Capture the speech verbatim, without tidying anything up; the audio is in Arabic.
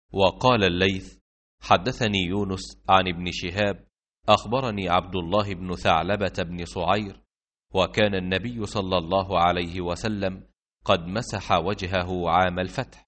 وقال الليث: حدثني يونس عن ابن شهاب أخبرني عبد الله بن ثعلبة بن صعير، وكان النبي صلى الله عليه وسلم قد مسح وجهه عام الفتح،